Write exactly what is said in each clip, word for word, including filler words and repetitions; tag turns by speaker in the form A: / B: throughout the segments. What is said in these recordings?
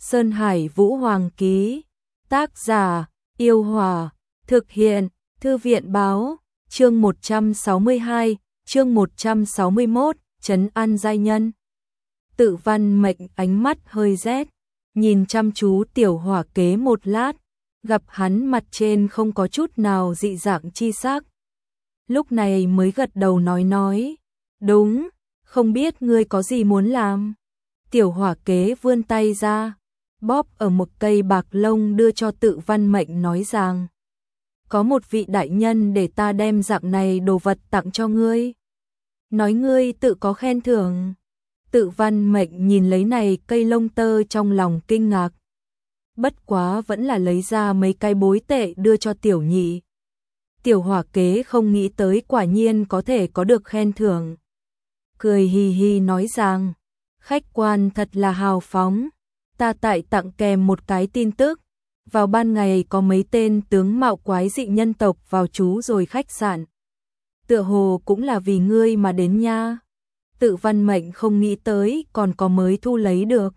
A: Sơn Hải Vũ Hoàng ký. Tác giả: Yêu Hòa. Thực hiện: Thư viện báo. Chương một trăm sáu mươi hai, chương một trăm sáu mươi mốt, trấn an giai nhân. Tự Văn Mệnh ánh mắt hơi rét, nhìn chăm chú Tiểu Hỏa Kế một lát, gặp hắn mặt trên không có chút nào dị dạng chi sắc. Lúc này mới gật đầu nói nói, đúng, không biết ngươi có gì muốn làm. Tiểu Hỏa Kế vươn tay ra, bóp ở một cây bạc lông đưa cho Tự Văn Mệnh nói rằng, có một vị đại nhân để ta đem dạng này đồ vật tặng cho ngươi. Nói ngươi tự có khen thưởng. Tự Văn Mệnh nhìn lấy này cây lông tơ trong lòng kinh ngạc. Bất quá vẫn là lấy ra mấy cái bối tệ đưa cho Tiểu Nhị. Tiểu Hỏa Kế không nghĩ tới quả nhiên có thể có được khen thưởng. Cười hì hì nói rằng, khách quan thật là hào phóng. Ta tại tặng kèm một cái tin tức. Vào ban ngày có mấy tên tướng mạo quái dị nhân tộc vào trú rồi khách sạn. Tựa hồ cũng là vì ngươi mà đến nha. Tự Văn Mệnh không nghĩ tới còn có mới thu lấy được.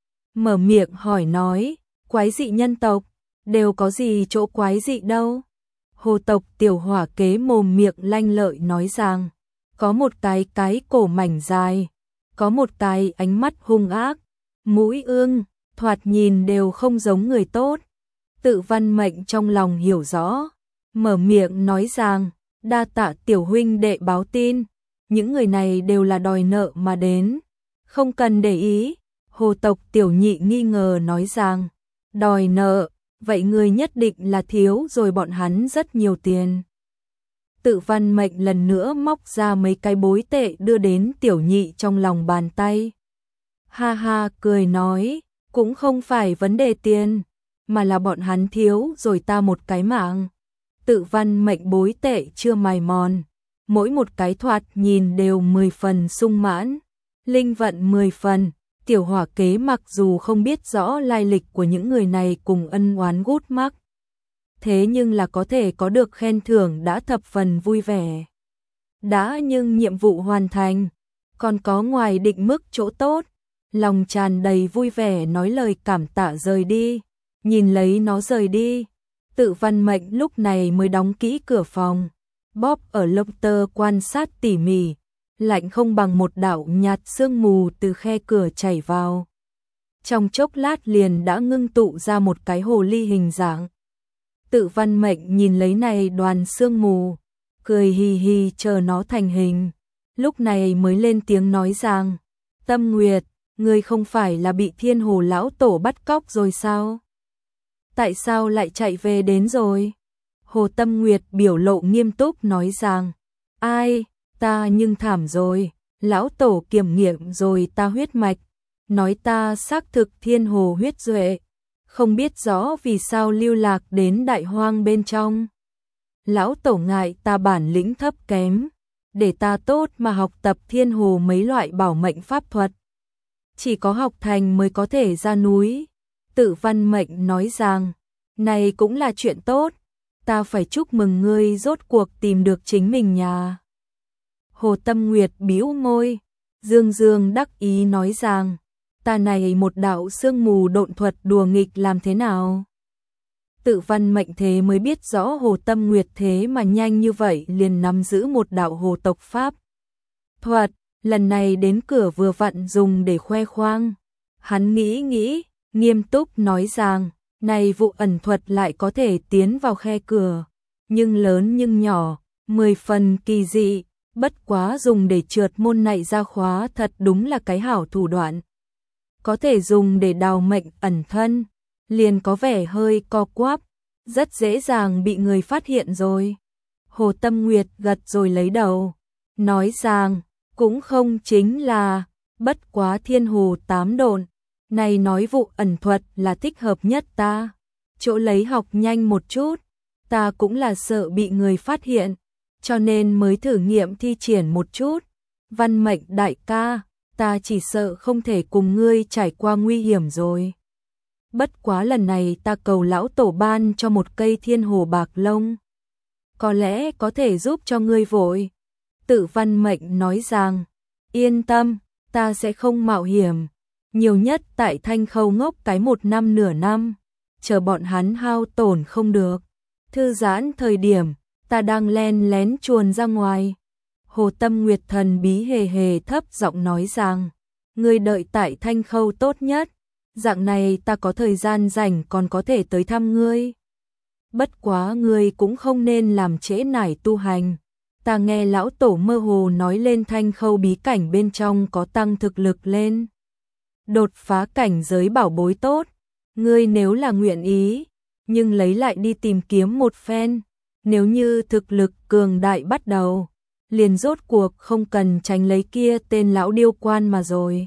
A: Mở miệng hỏi nói, quái dị nhân tộc, đều có gì chỗ quái dị đâu. Hồ tộc Tiểu Hỏa Kế mồm miệng lanh lợi nói rằng, có một cái cái cổ mảnh dài, có một cái ánh mắt hung ác, mũi ương, thoạt nhìn đều không giống người tốt. Tự Văn Mệnh trong lòng hiểu rõ, mở miệng nói rằng, đa tạ Tiểu huynh đệ báo tin, những người này đều là đòi nợ mà đến, không cần để ý. Hồ tộc Tiểu Nhị nghi ngờ nói rằng, đòi nợ, vậy người nhất định là thiếu rồi bọn hắn rất nhiều tiền. Tự Văn Mệnh lần nữa móc ra mấy cái bối tệ đưa đến Tiểu Nhị trong lòng bàn tay. Ha ha cười nói, cũng không phải vấn đề tiền, mà là bọn hắn thiếu rồi ta một cái mạng. Tự Văn Mệnh bối tệ chưa mài mòn, mỗi một cái thoạt nhìn đều mười phần sung mãn, linh vận mười phần. Tiểu Hỏa Kế mặc dù không biết rõ lai lịch của những người này cùng ân oán gút mắc, thế nhưng là có thể có được khen thưởng đã thập phần vui vẻ. Đã nhưng nhiệm vụ hoàn thành, còn có ngoài định mức chỗ tốt, lòng tràn đầy vui vẻ nói lời cảm tạ rời đi. Nhìn lấy nó rời đi, Tự Văn Mệnh lúc này mới đóng kỹ cửa phòng, bóp ở lông tơ quan sát tỉ mỉ, lạnh không bằng một đạo nhạt sương mù từ khe cửa chảy vào. Trong chốc lát liền đã ngưng tụ ra một cái hồ ly hình dạng. Tự Văn Mệnh nhìn lấy này đoàn sương mù, cười hì hì chờ nó thành hình, lúc này mới lên tiếng nói rằng, Tâm Nguyệt, ngươi không phải là bị Thiên Hồ lão tổ bắt cóc rồi sao? Tại sao lại chạy về đến rồi? Hồ Tâm Nguyệt biểu lộ nghiêm túc nói rằng, ai, ta nhưng thảm rồi, lão tổ kiểm nghiệm rồi ta huyết mạch, nói ta xác thực thiên hồ huyết duệ, không biết rõ vì sao lưu lạc đến đại hoang bên trong. Lão tổ ngại ta bản lĩnh thấp kém, để ta tốt mà học tập thiên hồ mấy loại bảo mệnh pháp thuật. Chỉ có học thành mới có thể ra núi. Tự Văn Mệnh nói rằng, này cũng là chuyện tốt, ta phải chúc mừng ngươi rốt cuộc tìm được chính mình nhà. Hồ Tâm Nguyệt bĩu môi, dương dương đắc ý nói rằng, ta này một đạo sương mù độn thuật đùa nghịch làm thế nào? Tự Văn Mệnh thế mới biết rõ Hồ Tâm Nguyệt thế mà nhanh như vậy liền nắm giữ một đạo hồ tộc pháp thuật, lần này đến cửa vừa vặn dùng để khoe khoang. Hắn nghĩ nghĩ, nghiêm túc nói rằng, này vụ ẩn thuật lại có thể tiến vào khe cửa, nhưng lớn nhưng nhỏ, mười phần kỳ dị, bất quá dùng để trượt môn này ra khóa thật đúng là cái hảo thủ đoạn. Có thể dùng để đào mệnh ẩn thân, liền có vẻ hơi co quắp, rất dễ dàng bị người phát hiện rồi. Hồ Tâm Nguyệt gật rồi lấy đầu, nói rằng, cũng không chính là, bất quá thiên hồ tám độn, này nói vụ ẩn thuật là thích hợp nhất ta, chỗ lấy học nhanh một chút, ta cũng là sợ bị người phát hiện, cho nên mới thử nghiệm thi triển một chút. Văn Mệnh đại ca, ta chỉ sợ không thể cùng ngươi trải qua nguy hiểm rồi. Bất quá lần này ta cầu lão tổ ban cho một cây thiên hồ bạc lông, có lẽ có thể giúp cho ngươi vội. Tự Văn Mệnh nói rằng, yên tâm, ta sẽ không mạo hiểm. nhiều nhất tại Thanh Khâu ngốc cái một năm nửa năm, chờ bọn hắn hao tổn không được. Thư giãn thời điểm, ta đang len lén chuồn ra ngoài. Hồ Tâm Nguyệt thần bí hề hề thấp giọng nói rằng, ngươi đợi tại Thanh Khâu tốt nhất, dạng này ta có thời gian rảnh còn có thể tới thăm ngươi. Bất quá ngươi cũng không nên làm trễ nải tu hành. Ta nghe lão tổ mơ hồ nói lên Thanh Khâu bí cảnh bên trong có tăng thực lực lên. Đột phá cảnh giới bảo bối tốt, ngươi nếu là nguyện ý, nhưng lấy lại đi tìm kiếm một phen, nếu như thực lực cường đại bắt đầu, liền rốt cuộc không cần tránh lấy kia tên lão điêu quan mà rồi.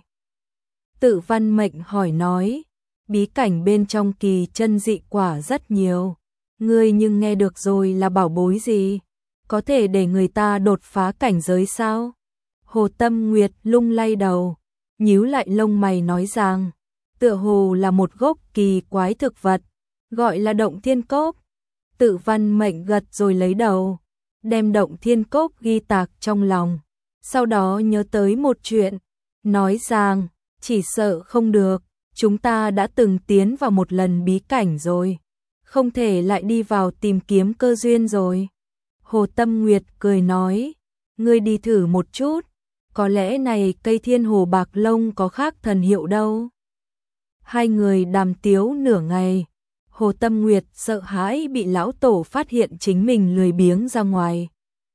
A: Tự Văn Mệnh hỏi nói, bí cảnh bên trong kỳ chân dị quả rất nhiều, ngươi nhưng nghe được rồi là bảo bối gì, có thể để người ta đột phá cảnh giới sao? Hồ Tâm Nguyệt lung lay đầu, nhíu lại lông mày nói rằng, tựa hồ là một gốc kỳ quái thực vật, gọi là động thiên cốc. Tự Văn Mệnh gật rồi lấy đầu, đem động thiên cốc ghi tạc trong lòng, sau đó nhớ tới một chuyện, nói rằng, chỉ sợ không được, chúng ta đã từng tiến vào một lần bí cảnh rồi, không thể lại đi vào tìm kiếm cơ duyên rồi. Hồ Tâm Nguyệt cười nói, ngươi đi thử một chút, có lẽ này cây thiên hồ bạc lông có khác thần hiệu đâu. Hai người đàm tiếu nửa ngày, Hồ Tâm Nguyệt sợ hãi bị lão tổ phát hiện chính mình lười biếng ra ngoài.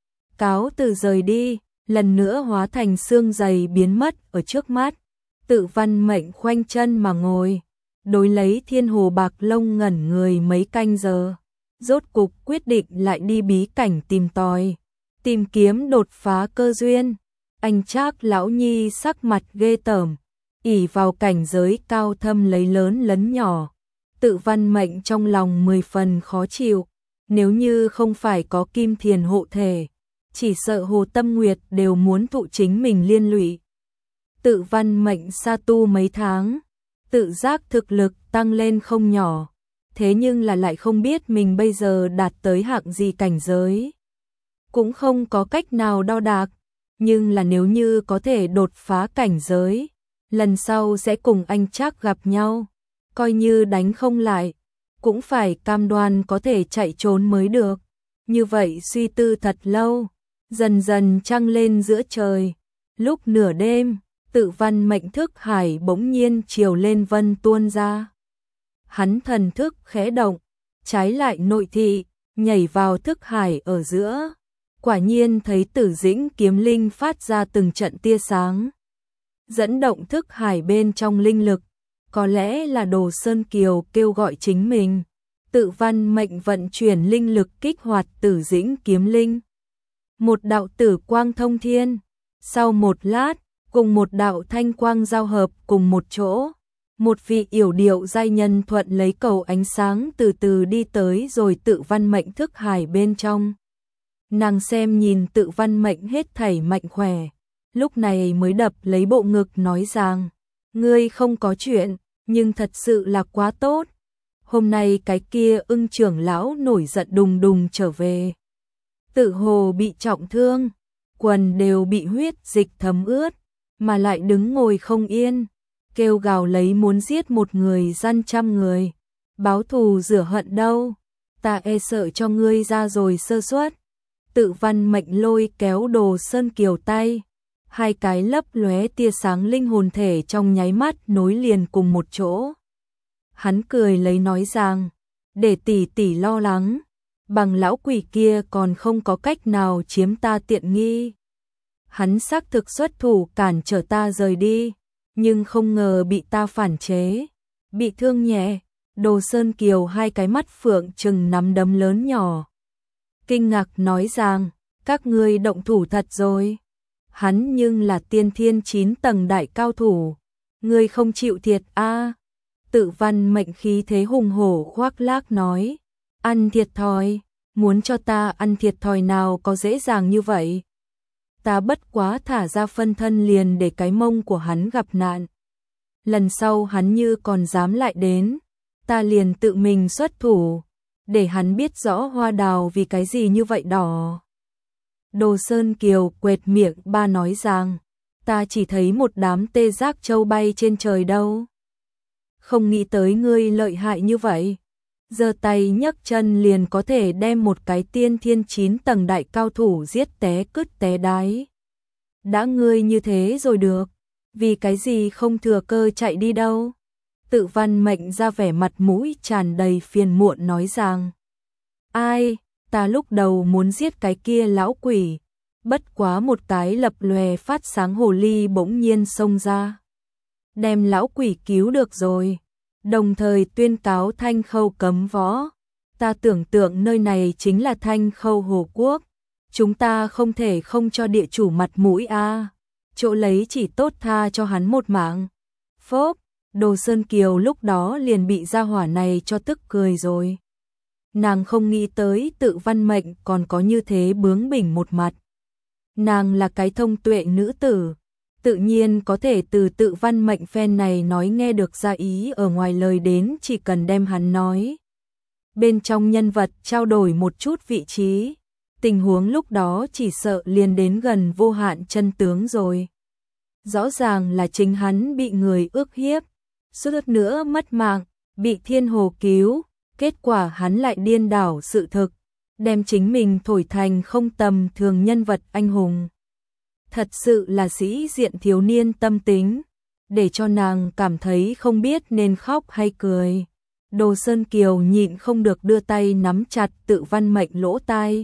A: Cáo từ rời đi, lần nữa hóa thành xương dày biến mất ở trước mắt. Tự Văn Mệnh khoanh chân mà ngồi, đối lấy thiên hồ bạc lông ngẩn người mấy canh giờ. Rốt cục quyết định lại đi bí cảnh tìm tòi, tìm kiếm đột phá cơ duyên. Anh Trác lão nhi sắc mặt ghê tởm, ỷ vào cảnh giới cao thâm lấy lớn lấn nhỏ. Tự Văn Mệnh trong lòng mười phần khó chịu, nếu như không phải có Kim Thiền hộ thể, chỉ sợ Hồ Tâm Nguyệt đều muốn thụ chính mình liên lụy. Tự Văn Mệnh sa tu mấy tháng, tự giác thực lực tăng lên không nhỏ, thế nhưng là lại không biết mình bây giờ đạt tới hạng gì cảnh giới. Cũng không có cách nào đo đạc, nhưng là nếu như có thể đột phá cảnh giới, lần sau sẽ cùng anh Trác gặp nhau, coi như đánh không lại, cũng phải cam đoan có thể chạy trốn mới được. Như vậy suy tư thật lâu, dần dần trăng lên giữa trời, lúc nửa đêm, Tự Văn Mệnh thức hải bỗng nhiên chiều lên vân tuôn ra. Hắn thần thức khẽ động, trái lại nội thị, nhảy vào thức hải ở giữa. Quả nhiên thấy Tử Dĩnh kiếm linh phát ra từng trận tia sáng, dẫn động thức hải bên trong linh lực, có lẽ là Đồ Sơn Kiều kêu gọi chính mình. Tự Văn Mệnh vận chuyển linh lực kích hoạt Tử Dĩnh kiếm linh. Một đạo tử quang thông thiên, sau một lát, cùng một đạo thanh quang giao hợp cùng một chỗ. Một vị yểu điệu giai nhân thuận lấy cầu ánh sáng từ từ đi tới rồi Tự Văn Mệnh thức hải bên trong. Nàng xem nhìn Tự Văn Mệnh hết thảy mạnh khỏe, lúc này mới đập lấy bộ ngực nói rằng, ngươi không có chuyện, nhưng thật sự là quá tốt. Hôm nay cái kia Ưng trưởng lão nổi giận đùng đùng trở về. Tự hồ bị trọng thương, quần đều bị huyết dịch thấm ướt, mà lại đứng ngồi không yên, kêu gào lấy muốn giết một người gian trăm người, báo thù rửa hận đâu, ta e sợ cho ngươi ra rồi sơ suất. Tự Văn Mệnh lôi kéo Đồ Sơn Kiều tay, hai cái lấp lóe tia sáng linh hồn thể trong nháy mắt nối liền cùng một chỗ. Hắn cười lấy nói rằng, để tỷ tỷ lo lắng, bằng lão quỷ kia còn không có cách nào chiếm ta tiện nghi. Hắn xác thực xuất thủ cản trở ta rời đi, nhưng không ngờ bị ta phản chế, bị thương nhẹ. Đồ Sơn Kiều hai cái mắt phượng trừng nắm đấm lớn nhỏ, kinh ngạc nói rằng, các ngươi động thủ thật rồi. Hắn nhưng là tiên thiên chín tầng đại cao thủ, ngươi không chịu thiệt a? À. Tự Văn Mệnh khí thế hùng hổ khoác lác nói, ăn thiệt thòi, muốn cho ta ăn thiệt thòi nào có dễ dàng như vậy. Ta bất quá thả ra phân thân liền để cái mông của hắn gặp nạn. Lần sau hắn như còn dám lại đến, ta liền tự mình xuất thủ, để hắn biết rõ hoa đào vì cái gì như vậy đỏ. Đồ Sơn Kiều quệt miệng ba nói rằng, ta chỉ thấy một đám tê giác châu bay trên trời đâu. Không nghĩ tới ngươi lợi hại như vậy. Giơ tay nhấc chân liền có thể đem một cái tiên thiên chín tầng đại cao thủ giết té cứt té đái. Đã ngươi như thế rồi được, vì cái gì không thừa cơ chạy đi đâu? Tự Văn Mệnh ra vẻ mặt mũi tràn đầy phiền muộn nói rằng: ai, ta lúc đầu muốn giết cái kia lão quỷ, bất quá một cái lập lòe phát sáng hồ ly bỗng nhiên xông ra, đem lão quỷ cứu được rồi, đồng thời tuyên cáo Thanh Khâu cấm võ. Ta tưởng tượng nơi này chính là Thanh Khâu Hồ Quốc, chúng ta không thể không cho địa chủ mặt mũi a. À. Chỗ lấy chỉ tốt tha cho hắn một mạng. Phốp, Đồ Sơn Kiều lúc đó liền bị gia hỏa này cho tức cười rồi. Nàng không nghĩ tới Tự Văn Mệnh còn có như thế bướng bỉnh một mặt. Nàng là cái thông tuệ nữ tử, tự nhiên có thể từ Tự Văn Mệnh phen này nói nghe được ra ý ở ngoài lời đến, chỉ cần đem hắn nói bên trong nhân vật trao đổi một chút vị trí, tình huống lúc đó chỉ sợ liền đến gần vô hạn chân tướng rồi. Rõ ràng là chính hắn bị người ức hiếp, suýt nữa mất mạng, bị Thiên Hồ cứu, kết quả hắn lại điên đảo sự thực, đem chính mình thổi thành không tầm thường nhân vật anh hùng. Thật sự là sĩ diện thiếu niên tâm tính, để cho nàng cảm thấy không biết nên khóc hay cười. Đồ Sơn Kiều nhịn không được đưa tay nắm chặt Tự Văn Mệnh lỗ tai,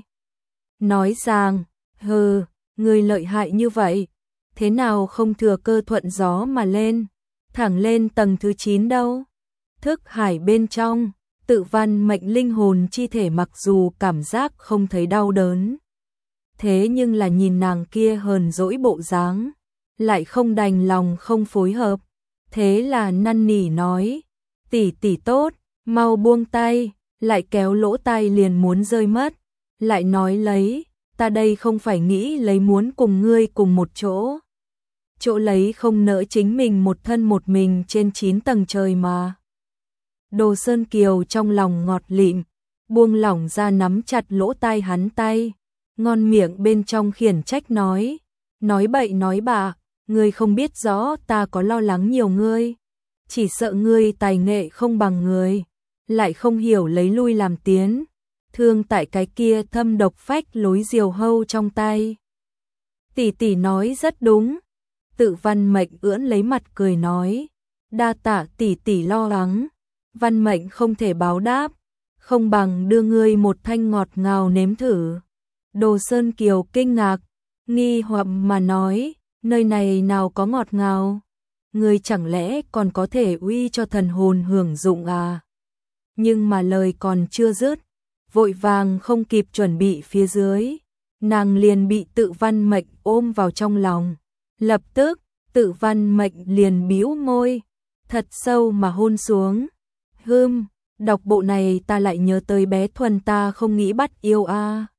A: nói rằng: hừ, người lợi hại như vậy, thế nào không thừa cơ thuận gió mà lên, thẳng lên tầng thứ chín đâu? Thức hải bên trong, Tự Văn Mệnh linh hồn chi thể mặc dù cảm giác không thấy đau đớn, thế nhưng là nhìn nàng kia hờn dỗi bộ dáng, lại không đành lòng không phối hợp, thế là năn nỉ nói: tỷ tỷ tốt, mau buông tay, lại kéo lỗ tai liền muốn rơi mất, lại nói lấy, ta đây không phải nghĩ lấy muốn cùng ngươi cùng một chỗ. Chỗ lấy không nỡ chính mình một thân một mình trên chín tầng trời mà. Đồ Sơn Kiều trong lòng ngọt lịm, buông lỏng ra nắm chặt lỗ tai hắn tay, ngon miệng bên trong khiển trách nói: nói bậy nói bạ, ngươi không biết rõ ta có lo lắng nhiều ngươi, chỉ sợ ngươi tài nghệ không bằng người, lại không hiểu lấy lui làm tiến, thương tại cái kia thâm độc phách lối diều hâu trong tay. Tỷ tỷ nói rất đúng. Tự Văn Mệnh ưỡn lấy mặt cười nói: đa tạ tỷ tỷ lo lắng, Văn Mệnh không thể báo đáp, không bằng đưa ngươi một thanh ngọt ngào nếm thử. Đồ Sơn Kiều kinh ngạc, nghi hoặc mà nói: nơi này nào có ngọt ngào, ngươi chẳng lẽ còn có thể uy cho thần hồn hưởng dụng à? Nhưng mà lời còn chưa dứt, vội vàng không kịp chuẩn bị phía dưới, nàng liền bị Tự Văn Mệnh ôm vào trong lòng. Lập tức, Tự Văn Mệnh liền bĩu môi, thật sâu mà hôn xuống. Hưm, đọc bộ này ta lại nhớ tới bé Thuần ta không nghĩ bắt yêu a. À.